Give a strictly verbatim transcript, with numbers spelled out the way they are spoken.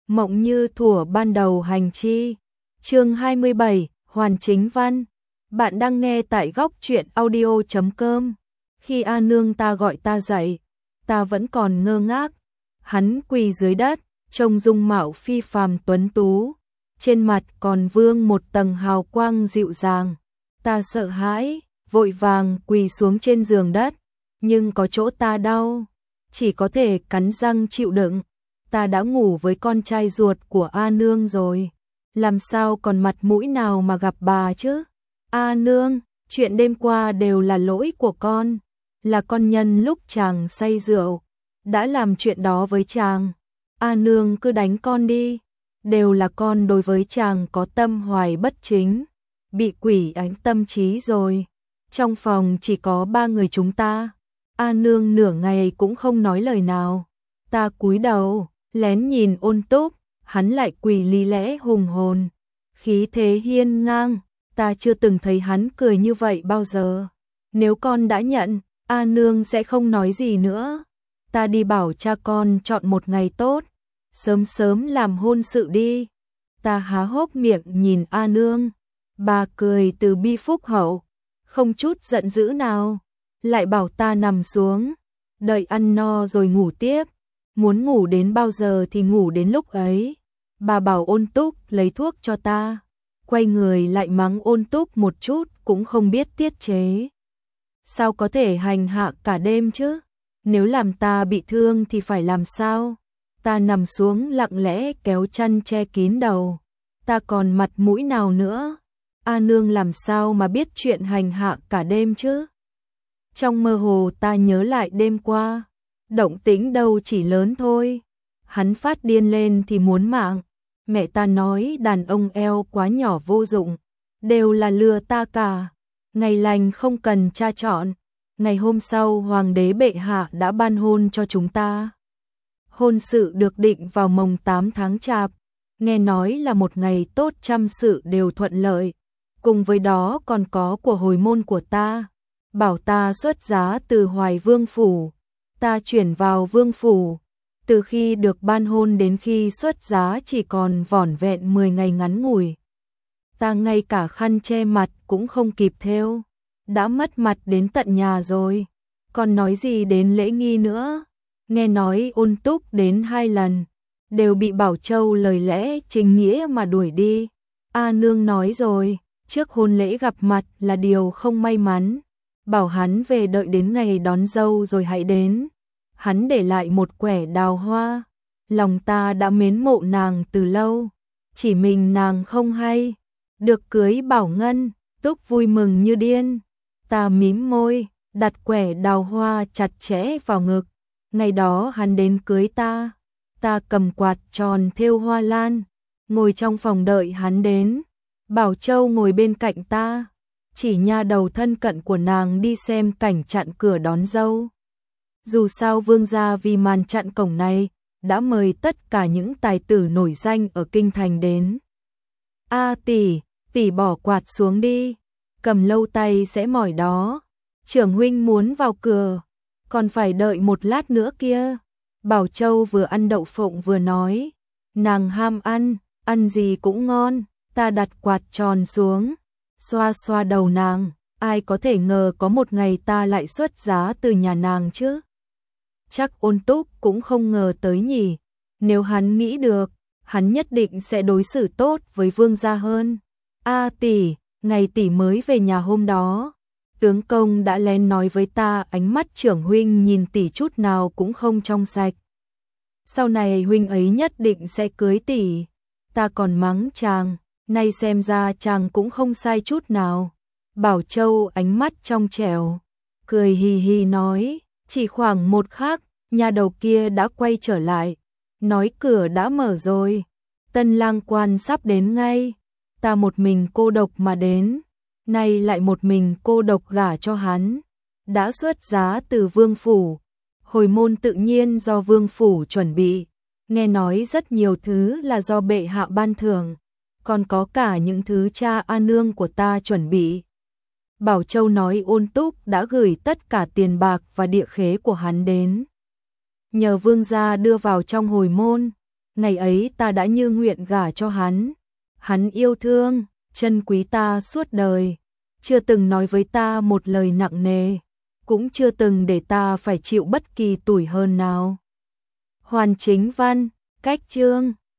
Mộng như thuở ban đầu hành chi. Chương hai mươi bảy, Hoàn Chính Văn. Bạn đang nghe tại góc truyện audio chấm com. Khi A Nương ta gọi ta dậy, ta vẫn còn ngơ ngác. Hắn quỳ dưới đất, trông dung mạo phi phàm tuấn tú, trên mặt còn vương một tầng hào quang dịu dàng. Ta sợ hãi, vội vàng quỳ xuống trên giường đất, nhưng có chỗ ta đau, chỉ có thể cắn răng chịu đựng. Ta đã ngủ với con trai ruột của A Nương rồi, làm sao còn mặt mũi nào mà gặp bà chứ? A Nương, chuyện đêm qua đều là lỗi của con, là con nhân lúc chàng say rượu đã làm chuyện đó với chàng. A Nương cứ đánh con đi, đều là con đối với chàng có tâm hoài bất chính, bị quỷ ánh tâm trí rồi. Trong phòng chỉ có ba người chúng ta. A Nương nửa ngày cũng không nói lời nào. Ta cúi đầu, lén nhìn Ôn Túc, hắn lại quỳ lý lẽ hùng hồn, khí thế hiên ngang, ta chưa từng thấy hắn cười như vậy bao giờ. Nếu con đã nhận, A Nương sẽ không nói gì nữa. Ta đi bảo cha con chọn một ngày tốt, sớm sớm làm hôn sự đi. Ta há hốc miệng nhìn A Nương, bà cười từ bi phúc hậu, không chút giận dữ nào, lại bảo ta nằm xuống, đợi ăn no rồi ngủ tiếp. Muốn ngủ đến bao giờ thì ngủ đến lúc ấy. Bà bảo Ôn Túc lấy thuốc cho ta, quay người lại mắng Ôn Túc một chút cũng không biết tiết chế. Sao có thể hành hạ cả đêm chứ? Nếu làm ta bị thương thì phải làm sao? Ta nằm xuống lặng lẽ kéo chăn che kín đầu. Ta còn mặt mũi nào nữa? A Nương làm sao mà biết chuyện hành hạ cả đêm chứ? Trong mơ hồ ta nhớ lại đêm qua, động tĩnh đâu chỉ lớn thôi. Hắn phát điên lên thì muốn mạng. Mẹ ta nói đàn ông eo quá nhỏ vô dụng, đều là lừa ta cả. Ngày lành không cần cha chọn. Ngày hôm sau hoàng đế bệ hạ đã ban hôn cho chúng ta. Hôn sự được định vào mồng tám tháng Chạp, nghe nói là một ngày tốt, trăm sự đều thuận lợi. Cùng với đó còn có của hồi môn của ta, bảo ta xuất giá từ Hoài Vương phủ. Ta chuyển vào Vương phủ, từ khi được ban hôn đến khi xuất giá chỉ còn vỏn vẹn mười ngày ngắn ngủi. Ta ngay cả khăn che mặt cũng không kịp thêu, đã mất mặt đến tận nhà rồi, còn nói gì đến lễ nghi nữa. Nghe nói Ôn Túc đến hai lần, đều bị Bảo Châu lời lẽ chính nghĩa mà đuổi đi. A Nương nói rồi, trước hôn lễ gặp mặt là điều không may mắn, bảo hắn về đợi đến ngày đón dâu rồi hãy đến. Hắn để lại một quẻ đào hoa, lòng ta đã mến mộ nàng từ lâu, chỉ mình nàng không hay. Được cưới Bảo Ngân, Túc vui mừng như điên. Ta mím môi, đặt quẻ đào hoa chặt chẽ vào ngực. Ngày đó hắn đến cưới ta, ta cầm quạt tròn thêu hoa lan, ngồi trong phòng đợi hắn đến. Bảo Châu ngồi bên cạnh ta, chỉ nha đầu thân cận của nàng đi xem cảnh chặn cửa đón dâu. Dù sao Vương gia vì màn chặn cổng này đã mời tất cả những tài tử nổi danh ở kinh thành đến. A tỷ, tỷ bỏ quạt xuống đi, cầm lâu tay sẽ mỏi đó. Trưởng huynh muốn vào cửa, còn phải đợi một lát nữa kia. Bảo Châu vừa ăn đậu phộng vừa nói, nàng ham ăn, ăn gì cũng ngon. Ta đặt quạt tròn xuống, xoa xoa đầu nàng, ai có thể ngờ có một ngày ta lại xuất giá từ nhà nàng chứ. Chắc Ôn Túc cũng không ngờ tới nhỉ. Nếu hắn nghĩ được, hắn nhất định sẽ đối xử tốt với Vương gia hơn. A tỷ, ngày tỷ mới về nhà hôm đó, tướng công đã lén nói với ta ánh mắt trưởng huynh nhìn tỷ chút nào cũng không trong sạch. Sau này huynh ấy nhất định sẽ cưới tỷ. Ta còn mắng chàng, nay xem ra chàng cũng không sai chút nào. Bảo Châu ánh mắt trong trẻo, cười hì hì nói, chỉ khoảng một khắc, nhà đầu kia đã quay trở lại, nói cửa đã mở rồi, tân lang quan sắp đến ngay. Ta một mình cô độc mà đến, nay lại một mình cô độc gả cho hắn, đã xuất giá từ Vương phủ, hồi môn tự nhiên do Vương phủ chuẩn bị, nghe nói rất nhiều thứ là do bệ hạ ban thưởng, còn có cả những thứ cha A Nương của ta chuẩn bị. Bảo Châu nói Ôn Túc đã gửi tất cả tiền bạc và địa khế của hắn đến, nhờ Vương gia đưa vào trong hồi môn. ngày ấy ta đã như nguyện gả cho hắn. Hắn yêu thương, trân quý ta suốt đời, chưa từng nói với ta một lời nặng nề, cũng chưa từng để ta phải chịu bất kỳ tủi hờn nào. Hoàn Chính Văn, cách chương